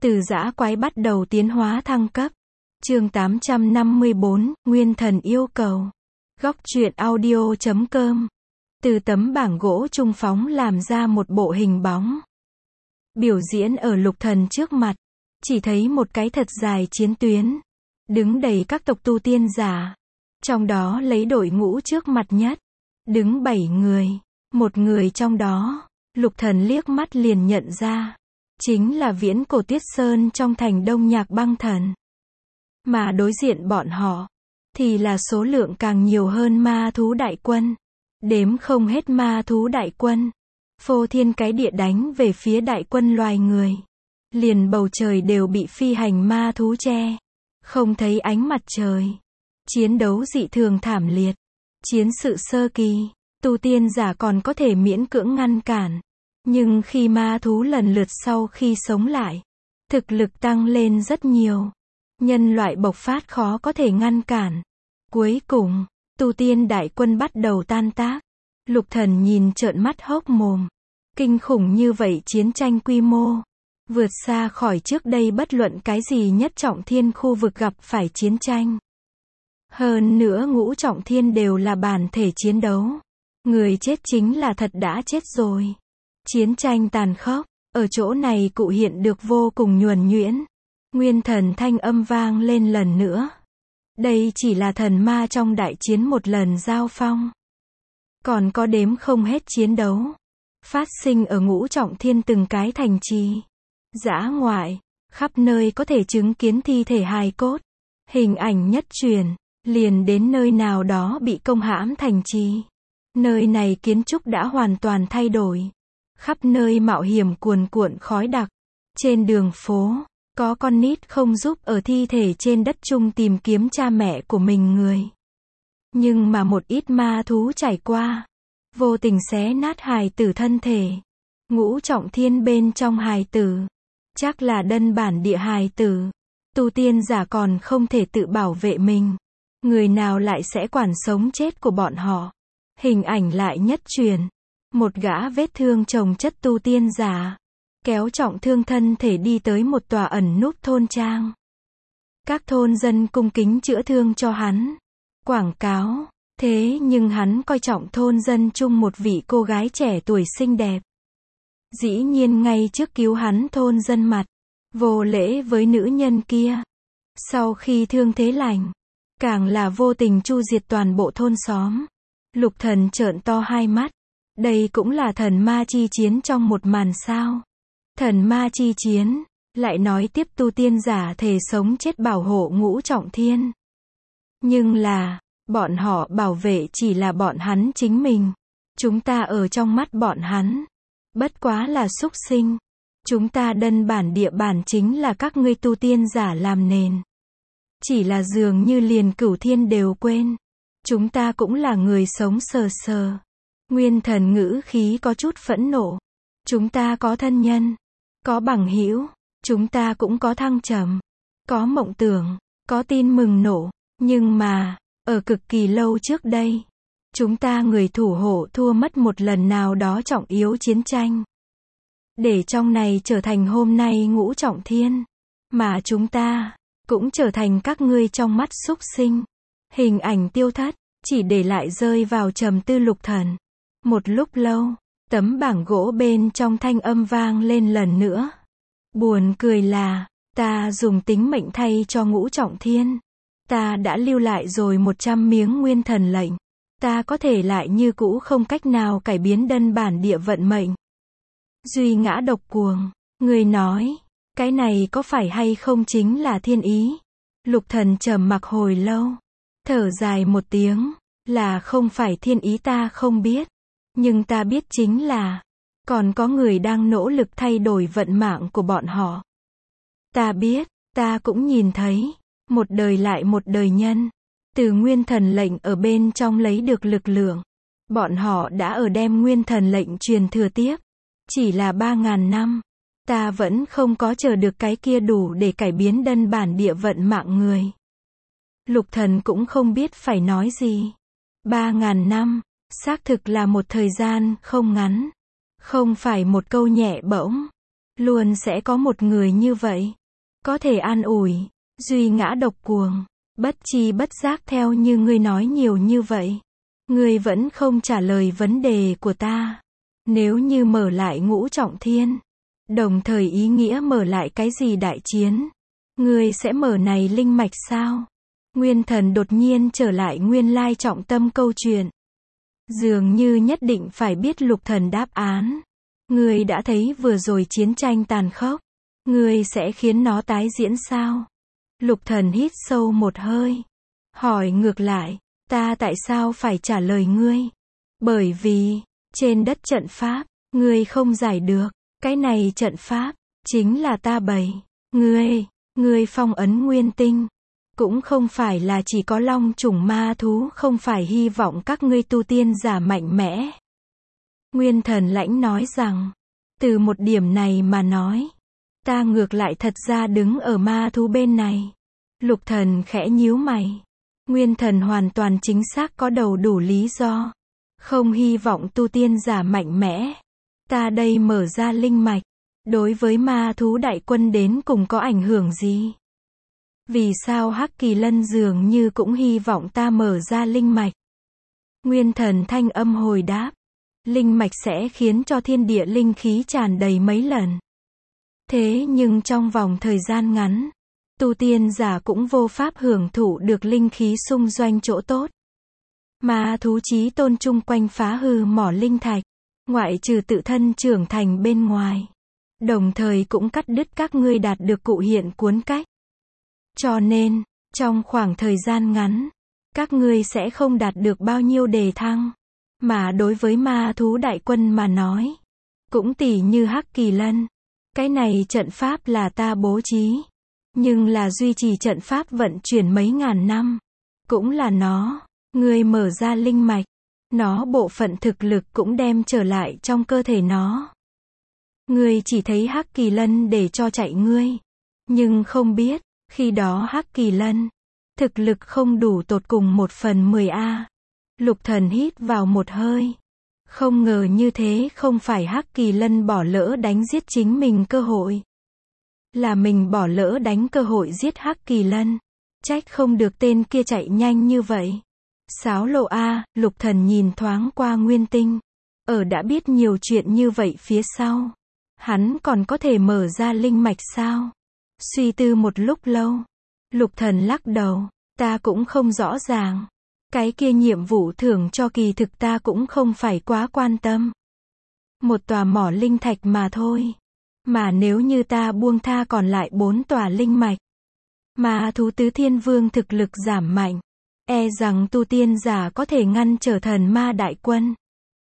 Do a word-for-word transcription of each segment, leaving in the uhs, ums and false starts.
Từ dã quái bắt đầu tiến hóa thăng cấp. Chương tám trăm năm mươi bốn, Nguyên Thần yêu cầu. Góc truyện audio chấm com. Từ tấm bảng gỗ trung phóng làm ra một bộ hình bóng. Biểu diễn ở Lục Thần trước mặt. Chỉ thấy một cái thật dài chiến tuyến. Đứng đầy các tộc tu tiên giả. Trong đó lấy đội ngũ trước mặt nhất. Đứng bảy người. Một người trong đó, Lục Thần liếc mắt liền nhận ra. Chính là viễn cổ Tuyết Sơn trong thành Đông Nhạc Băng Thần. Mà đối diện bọn họ, thì là số lượng càng nhiều hơn ma thú đại quân. Đếm không hết ma thú đại quân. Phô thiên cái địa đánh về phía đại quân loài người. Liền bầu trời đều bị phi hành ma thú che. Không thấy ánh mặt trời. Chiến đấu dị thường thảm liệt. Chiến sự sơ kỳ, tu tiên giả còn có thể miễn cưỡng ngăn cản. Nhưng khi ma thú lần lượt sau khi sống lại, thực lực tăng lên rất nhiều. Nhân loại bộc phát khó có thể ngăn cản. Cuối cùng, tu tiên đại quân bắt đầu tan tác. Lục Thần nhìn trợn mắt hốc mồm. Kinh khủng như vậy chiến tranh quy mô. Vượt xa khỏi trước đây bất luận cái gì nhất trọng thiên khu vực gặp phải chiến tranh. Hơn nữa ngũ trọng thiên đều là bản thể chiến đấu. Người chết chính là thật đã chết rồi. Chiến tranh tàn khốc, ở chỗ này cụ hiện được vô cùng nhuần nhuyễn. Nguyên thần thanh âm vang lên lần nữa. Đây chỉ là thần ma trong đại chiến một lần giao phong. Còn có đếm không hết chiến đấu. Phát sinh ở ngũ trọng thiên từng cái thành trì. Dã ngoại, khắp nơi có thể chứng kiến thi thể hài cốt. Hình ảnh nhất truyền, liền đến nơi nào đó bị công hãm thành trì. Nơi này kiến trúc đã hoàn toàn thay đổi. Khắp nơi mạo hiểm cuồn cuộn khói đặc. Trên đường phố, có con nít không giúp ở thi thể trên đất chung tìm kiếm cha mẹ của mình người. Nhưng mà một ít ma thú trải qua, vô tình xé nát hài tử thân thể. Ngũ trọng thiên bên trong hài tử, chắc là đơn bản địa hài tử. Tu tiên giả còn không thể tự bảo vệ mình. Người nào lại sẽ quản sống chết của bọn họ. Hình ảnh lại nhất truyền. Một gã vết thương chồng chất tu tiên giả. Kéo trọng thương thân thể đi tới một tòa ẩn núp thôn trang. Các thôn dân cung kính chữa thương cho hắn. Quảng cáo. Thế nhưng hắn coi trọng thôn dân chung một vị cô gái trẻ tuổi xinh đẹp. Dĩ nhiên ngay trước cứu hắn thôn dân mặt. Vô lễ với nữ nhân kia. Sau khi thương thế lành. Càng là vô tình chu diệt toàn bộ thôn xóm. Lục Thần trợn to hai mắt. Đây cũng là thần ma chi chiến trong một màn sao. Thần ma chi chiến, lại nói tiếp tu tiên giả thề sống chết bảo hộ ngũ trọng thiên. Nhưng là, bọn họ bảo vệ chỉ là bọn hắn chính mình. Chúng ta ở trong mắt bọn hắn. Bất quá là súc sinh. Chúng ta đơn bản địa bản chính là các ngươi tu tiên giả làm nền. Chỉ là dường như liền cửu thiên đều quên. Chúng ta cũng là người sống sờ sờ. Nguyên thần ngữ khí có chút phẫn nộ. Chúng ta có thân nhân, có bằng hữu, chúng ta cũng có thăng trầm, có mộng tưởng, có tin mừng nổ. Nhưng mà, ở cực kỳ lâu trước đây, chúng ta người thủ hộ thua mất một lần nào đó trọng yếu chiến tranh. Để trong này trở thành hôm nay ngũ trọng thiên. Mà chúng ta, cũng trở thành các ngươi trong mắt súc sinh. Hình ảnh tiêu thất, chỉ để lại rơi vào trầm tư Lục Thần. Một lúc lâu, tấm bảng gỗ bên trong thanh âm vang lên lần nữa. Buồn cười là, ta dùng tính mệnh thay cho ngũ trọng thiên. Ta đã lưu lại rồi một trăm miếng nguyên thần lệnh. Ta có thể lại như cũ không cách nào cải biến đơn bản địa vận mệnh. Duy ngã độc cuồng, người nói, cái này có phải hay không chính là thiên ý? Lục Thần trầm mặc hồi lâu, thở dài một tiếng, là không phải thiên ý ta không biết. Nhưng ta biết chính là, còn có người đang nỗ lực thay đổi vận mạng của bọn họ. Ta biết, ta cũng nhìn thấy, một đời lại một đời nhân, từ nguyên thần lệnh ở bên trong lấy được lực lượng. Bọn họ đã ở đem nguyên thần lệnh truyền thừa tiếp. Chỉ là ba ngàn năm, ta vẫn không có chờ được cái kia đủ để cải biến đơn bản địa vận mạng người. Lục Thần cũng không biết phải nói gì. Ba ngàn năm. Xác thực là một thời gian không ngắn. Không phải một câu nhẹ bỗng. Luôn sẽ có một người như vậy. Có thể an ủi. Duy ngã độc cuồng. Bất chi bất giác theo như ngươi nói nhiều như vậy. Ngươi vẫn không trả lời vấn đề của ta. Nếu như mở lại ngũ trọng thiên. Đồng thời ý nghĩa mở lại cái gì đại chiến. Ngươi sẽ mở này linh mạch sao? Nguyên Thần đột nhiên trở lại nguyên lai trọng tâm câu chuyện. Dường như nhất định phải biết Lục Thần đáp án. Ngươi đã thấy vừa rồi chiến tranh tàn khốc. Ngươi sẽ khiến nó tái diễn sao? Lục Thần hít sâu một hơi. Hỏi ngược lại, ta tại sao phải trả lời ngươi? Bởi vì, trên đất trận pháp, ngươi không giải được. Cái này trận pháp, chính là ta bày. Ngươi, ngươi phong ấn nguyên tinh. Cũng không phải là chỉ có long chủng ma thú, không phải hy vọng các ngươi tu tiên giả mạnh mẽ. Nguyên Thần lãnh nói rằng, từ một điểm này mà nói, ta ngược lại thật ra đứng ở ma thú bên này. Lục Thần khẽ nhíu mày. Nguyên Thần hoàn toàn chính xác có đầu đủ lý do. Không hy vọng tu tiên giả mạnh mẽ. Ta đây mở ra linh mạch. Đối với ma thú đại quân đến cùng có ảnh hưởng gì? Vì sao Hắc Kỳ Lân dường như cũng hy vọng ta mở ra linh mạch? Nguyên Thần thanh âm hồi đáp. Linh mạch sẽ khiến cho thiên địa linh khí tràn đầy mấy lần. Thế nhưng trong vòng thời gian ngắn, tu tiên giả cũng vô pháp hưởng thụ được linh khí xung doanh chỗ tốt. Ma thú chí tôn chung quanh phá hư mỏ linh thạch, ngoại trừ tự thân trưởng thành bên ngoài. Đồng thời cũng cắt đứt các ngươi đạt được cụ hiện cuốn cách. Cho nên, trong khoảng thời gian ngắn, các ngươi sẽ không đạt được bao nhiêu đề thăng. Mà đối với ma thú đại quân mà nói, cũng tỉ như Hắc Kỳ Lân. Cái này trận pháp là ta bố trí. Nhưng là duy trì trận pháp vận chuyển mấy ngàn năm. Cũng là nó. Ngươi mở ra linh mạch. Nó bộ phận thực lực cũng đem trở lại trong cơ thể nó. Ngươi chỉ thấy Hắc Kỳ Lân để cho chạy ngươi. Nhưng không biết, khi đó Hắc Kỳ Lân, thực lực không đủ tột cùng một phần mười a. Lục Thần hít vào một hơi. Không ngờ như thế không phải Hắc Kỳ Lân bỏ lỡ đánh giết chính mình cơ hội. Là mình bỏ lỡ đánh cơ hội giết Hắc Kỳ Lân. Trách không được tên kia chạy nhanh như vậy. Sáo lộ a, Lục Thần nhìn thoáng qua Nguyên Tinh. Ở đã biết nhiều chuyện như vậy phía sau. Hắn còn có thể mở ra linh mạch sao? Suy tư một lúc lâu. Lục Thần lắc đầu. Ta cũng không rõ ràng. Cái kia nhiệm vụ thưởng cho kỳ thực ta cũng không phải quá quan tâm. Một tòa mỏ linh thạch mà thôi. Mà nếu như ta buông tha còn lại bốn tòa linh mạch. Mà thú tứ thiên vương thực lực giảm mạnh. E rằng tu tiên giả có thể ngăn trở thần ma đại quân.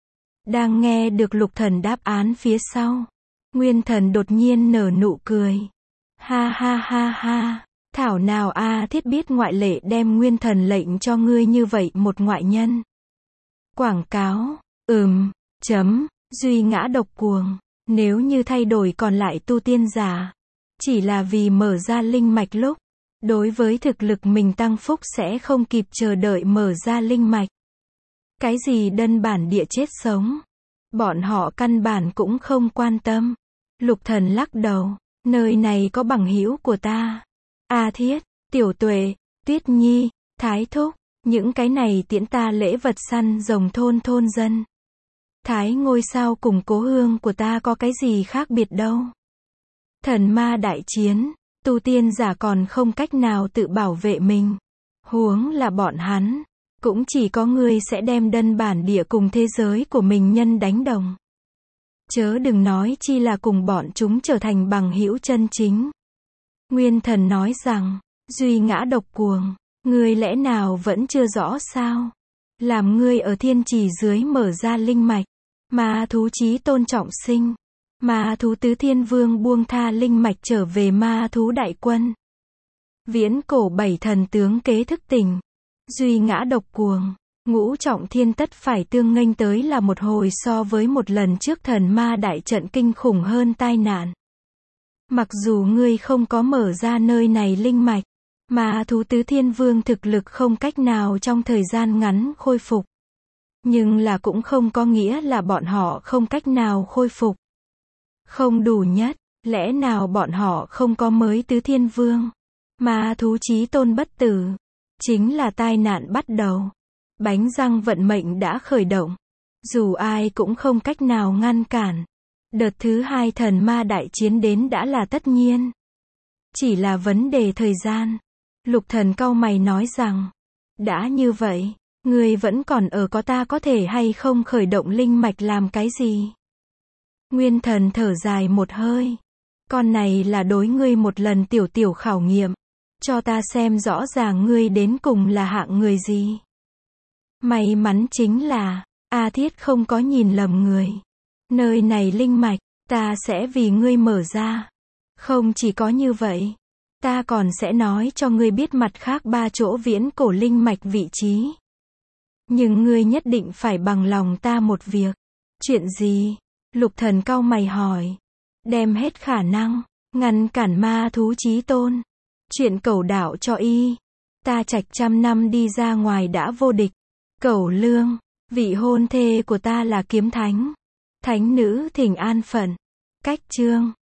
Đang nghe được Lục Thần đáp án phía sau. Nguyên Thần đột nhiên nở nụ cười. Ha ha ha ha. Thảo nào a thiết biết ngoại lệ đem Nguyên Thần lệnh cho ngươi như vậy một ngoại nhân. Quảng cáo. Ừm. Chấm. Duy ngã độc cuồng. Nếu như thay đổi còn lại tu tiên giả. Chỉ là vì mở ra linh mạch lúc. Đối với thực lực mình tăng phúc sẽ không kịp chờ đợi mở ra linh mạch. Cái gì đơn bản địa chết sống. Bọn họ căn bản cũng không quan tâm. Lục Thần lắc đầu. Nơi này có bằng hữu của ta. A Thiết, Tiểu Tuệ, Tuyết Nhi, Thái Thúc. Những cái này tiễn ta lễ vật săn rồng thôn thôn dân. Thái ngôi sao cùng Cố Hương của ta có cái gì khác biệt đâu. Thần ma đại chiến. Tu tiên giả còn không cách nào tự bảo vệ mình. Huống là bọn hắn. Cũng chỉ có ngươi sẽ đem đơn bản địa cùng thế giới của mình nhân đánh đồng. Chớ đừng nói chi là cùng bọn chúng trở thành bằng hữu chân chính. Nguyên Thần nói rằng, duy ngã độc cuồng, ngươi lẽ nào vẫn chưa rõ sao? Làm ngươi ở thiên trì dưới mở ra linh mạch, ma thú chí tôn trọng sinh. Ma thú tứ thiên vương buông tha linh mạch trở về ma thú đại quân. Viễn cổ bảy thần tướng kế thức tỉnh. Duy ngã độc cuồng. Ngũ trọng thiên tất phải tương nghênh tới là một hồi so với một lần trước thần ma đại trận kinh khủng hơn tai nạn. Mặc dù ngươi không có mở ra nơi này linh mạch. Ma thú tứ thiên vương thực lực không cách nào trong thời gian ngắn khôi phục. Nhưng là cũng không có nghĩa là bọn họ không cách nào khôi phục. Không đủ nhất, Lẽ nào bọn họ không có mới tứ thiên vương? Ma thú chí tôn bất tử. Chính là tai nạn bắt đầu. Bánh răng vận mệnh đã khởi động. Dù ai cũng không cách nào ngăn cản. Đợt thứ hai thần ma đại chiến đến đã là tất nhiên. Chỉ là vấn đề thời gian. Lục thần cau mày nói rằng, đã như vậy, ngươi vẫn còn ở có ta có thể hay không khởi động linh mạch làm cái gì? Nguyên thần thở dài một hơi. Con này là đối ngươi một lần tiểu tiểu khảo nghiệm. Cho ta xem rõ ràng ngươi đến cùng là hạng người gì. May mắn chính là, A Thiết không có nhìn lầm người. Nơi này linh mạch, ta sẽ vì ngươi mở ra. Không chỉ có như vậy, ta còn sẽ nói cho ngươi biết mặt khác ba chỗ viễn cổ linh mạch vị trí. Nhưng ngươi nhất định phải bằng lòng ta một việc. Chuyện gì? Lục thần cau mày hỏi. Đem hết khả năng, ngăn cản ma thú chí tôn. Chuyện cẩu đạo cho y. Ta trạch trăm năm đi ra ngoài đã vô địch. Cẩu lương, vị hôn thê của ta là kiếm thánh. Thánh nữ thỉnh an phận. Cách chương.